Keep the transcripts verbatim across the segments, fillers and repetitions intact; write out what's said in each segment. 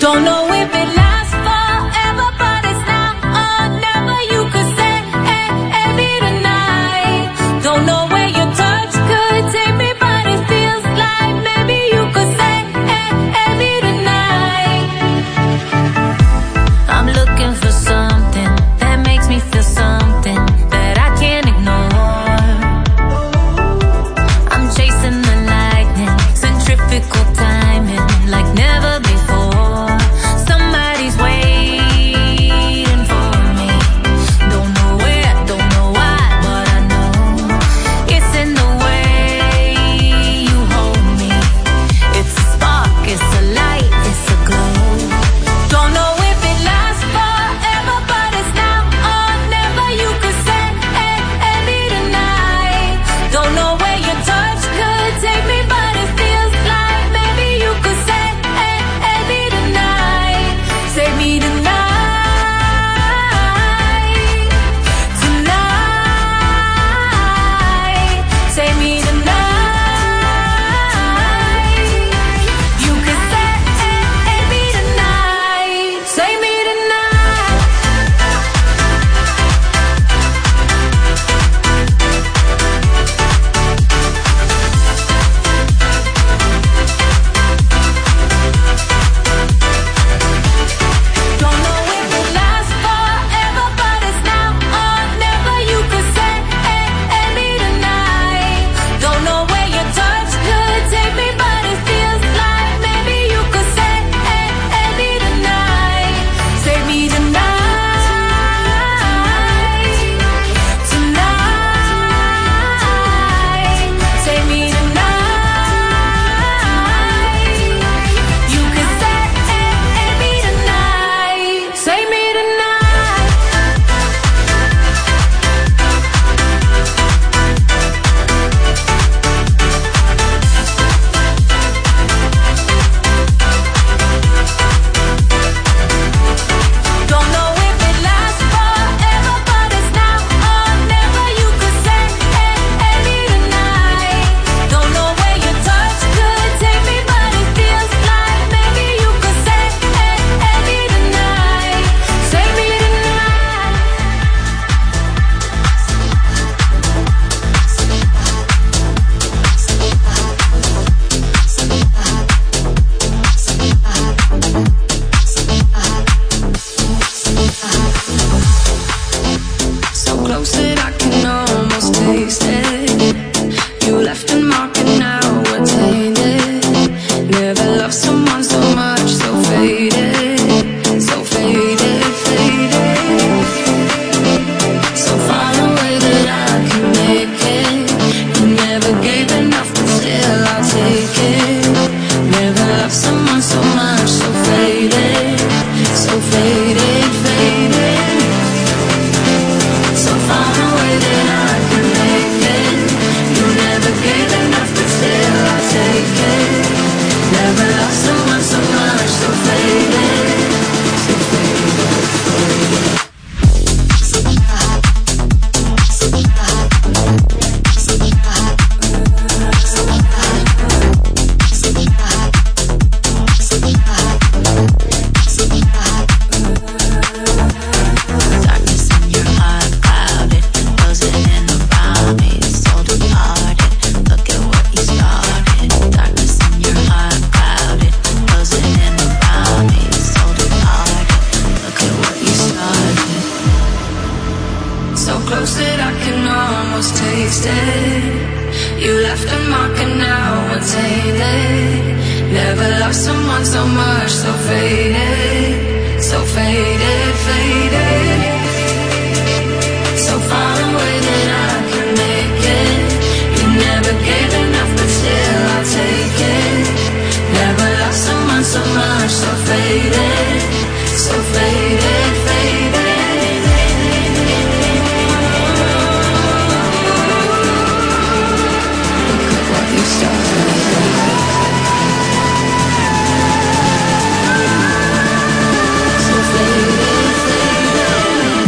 Don't know if it lasts forever, but it's now or never. You could say every tonight. Don't know where your touch could take me, but it feels like maybe you could say every tonight. I'm looking for something that makes me feel something that I can't ignore. I'm chasing the lightning, centrifugal timing, like never before. Somebody's waiting for me. Don't know where, don't know why, but I know it's in the way you hold me. It's a spark, it's a light, it's a glow. Don't know if it lasts forever, but it's now or never. You could say every tonight. Don't know where your touch could take me, but it feels like maybe you could say every tonight. Save me tonight, tonight. Save me tonight. You could say every tonight. Save me tonight. Don't know if it lasts forever, but it's now or never. You could say every tonight. Don't know where your touch could take me, but it feels like maybe you could say every tonight. Save me tonight, tonight. Save me tonight. You could say every tonight. Save me tonight. Don't know if it lasts forever, but it's now or never. You could say every tonight. Don't know where your touch could take me, but it feels like maybe you could say every tonight. Save me tonight. So close that I can almost taste it. You left a mark and now we're tainted. Never loved someone so much, so faded, so faded, faded. So far away that I can make it. You never gave enough, but still I'll take it. Never loved someone so much, so faded, so faded, faded. So far away that I can make it. You never gave enough, but still I'll take it. Never loved someone so much, so faded, so faded, faded. Darkness in your heart, clouded, closing in around me, soul departed. Look at what you started. Darkness in your heart, clouded, closing in around me, soul departed. Look at what you started. So close that I can almost taste it. You left a mark and now we're tainted. Never loved someone so much, so faded, so faded, faded. So far away that I can make it. You never gave enough, but still I'll take it. Never loved someone so much, so faded, so faded, faded. Look at what you started. So faded, faded.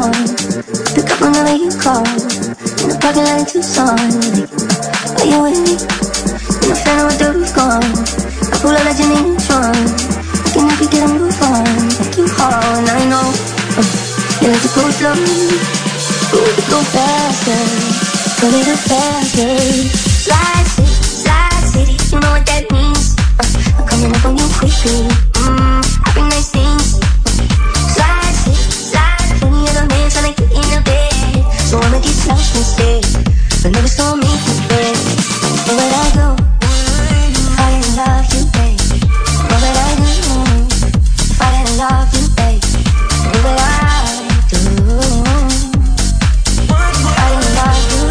on. Pick up whenever you call. In the parking lot in Tucson. Are you with me? In the fan with the roof gone. I pull out like you need a trunk. Can you pick it and move on? Like you hard and I know uh, you like to go slow. Ooh, to go faster. Go a little faster. Slide city, slide city. You know what that means. uh, I'm coming up on you quickly. Mmm, happy nice things. Slide city, slide city. You're the man trying to get in the bed. So I'ma get lost instead. But never saw me bed. Where would I go? If I didn't love you, babe. What would I do? If I didn't love you, babe. What would I do? If I didn't love you.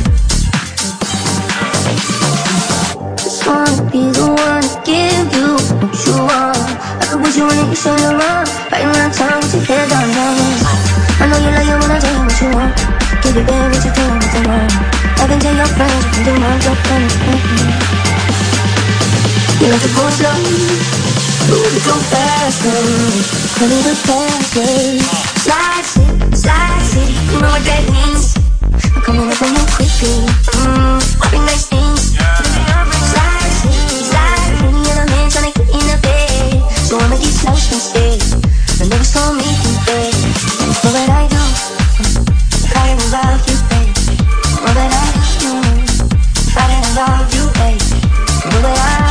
Just wanna be the one to give you what you want. I could put you in it, you show your love. Right around town with your head down, down. I know you like it when I tell you what you want. Give it back what you tell me to want. I can tell your friends, you can do my job, mm-hmm. You like to go slow, move it go faster, a little faster. Slide city, slide city, you know what that means. I'm coming up on you quickly, mmm, happy nice things. Slide city, slide city, you're the man trying to get in the bed. So I'ma get lost instead, I never saw me in bed. What would I do if I didn't love you, babe? What would I do if I didn't love you, babe? What would I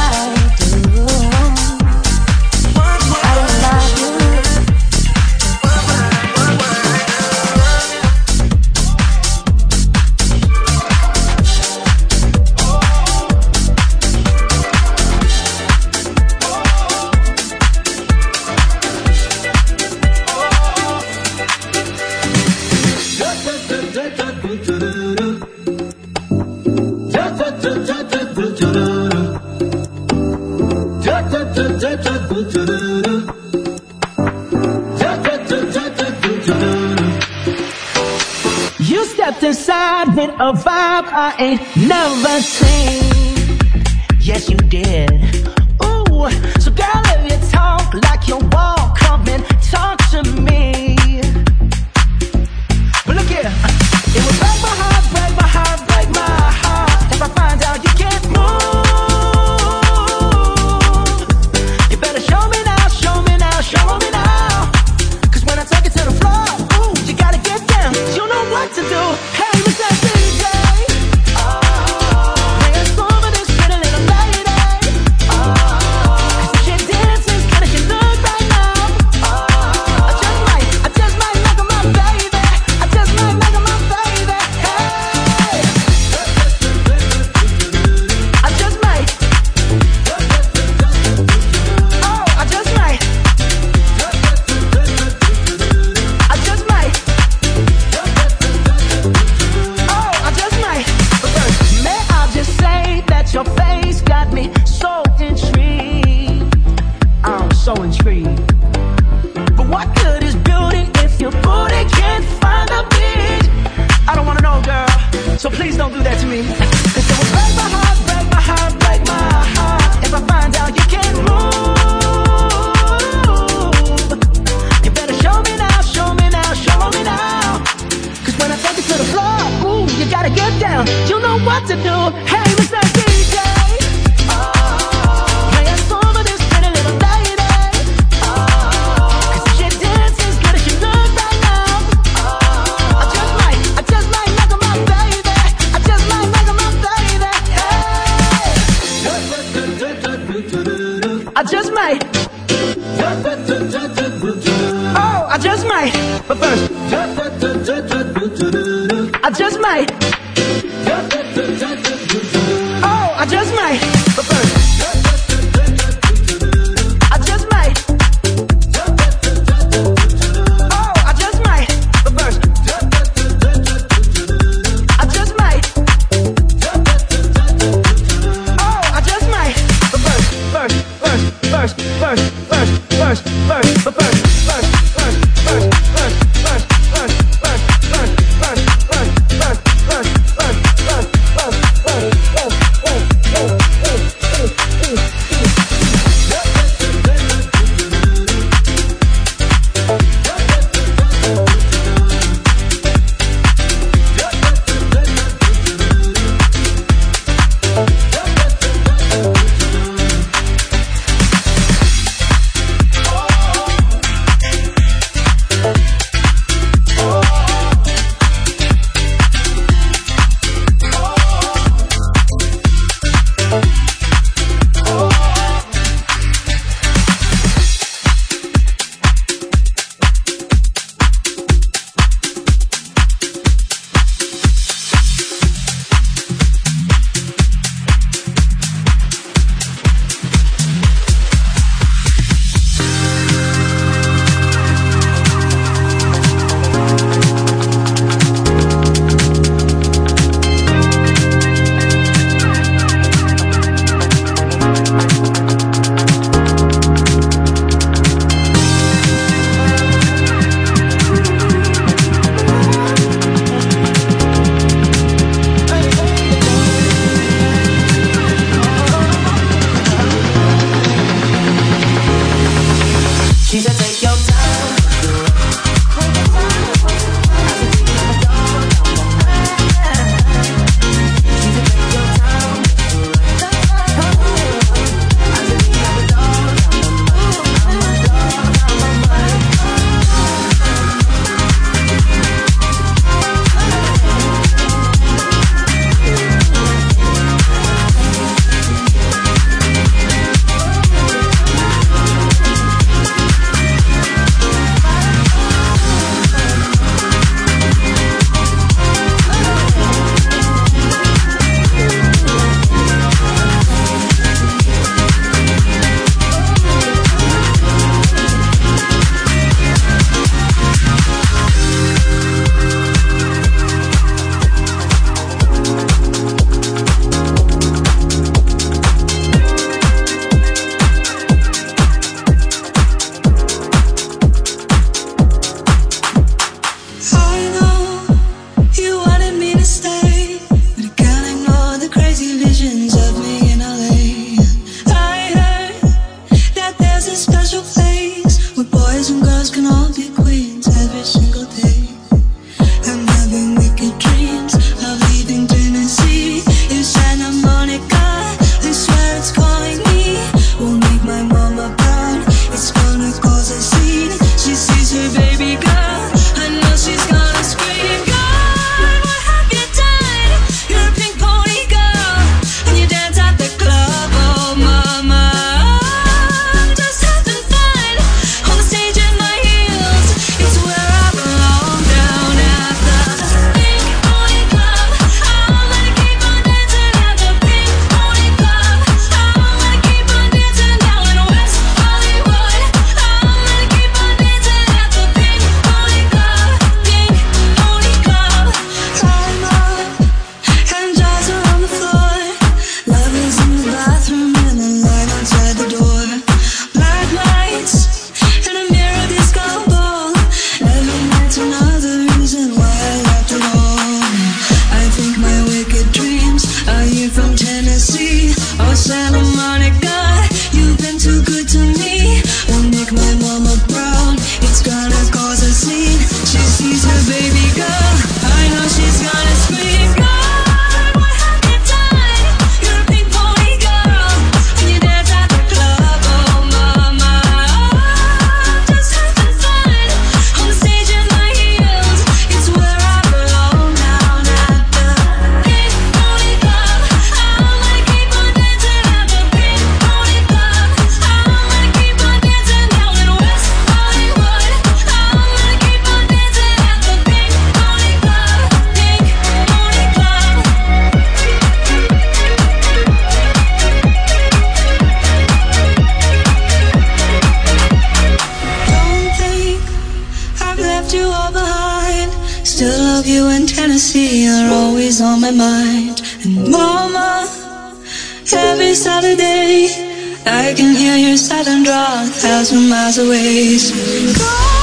You stepped inside with a vibe I ain't never seen. Yes, you did. Ooh, so girl, if you talk like you walk, come and talk to me. But look here, it would break my heart, break my heart, break my heart if I find out you can't move. You better show me now, show me now, show me now. Cause when I take it to the floor, ooh, you gotta get down. You know what to do. Hey, Mister D J, oh, play a song for this pretty little lady. Oh, cause she dances, gotta she look right now. Oh, I just might, I just might make her my baby. I just might make her my baby. Hey, I just might. Oh, I just might. I just might. Oh, I just might. But first, may I just say that your face got me so intrigued. I'm so intrigued. But what good is beauty if your booty can't find a beat? I don't wanna know, girl, so please don't do that to me. Cause it will break my heart, break my heart, break my heart if I find out you can't move. You better show me now, show me now, show me now. Cause when I take it to the floor, ooh, you gotta get down. You know what to do. Hey, Mister D J, oh, play a song for this pretty little lady. Oh, cause she dances, good as she look right now. Oh, I just might, I just might make her my baby. I just might make her my baby. Hey, I just might. Oh, I just might. But first, I just might. Oh, I just might. But first, I just might. Oh, I just might. But first, I just might. Oh, I just might. But first, first, first, first, first, first, first, first, but first, first, first, first, first, first, first, first, first, first, first, first, first. Mama, every Saturday I can hear your silent draw a thousand miles away. So go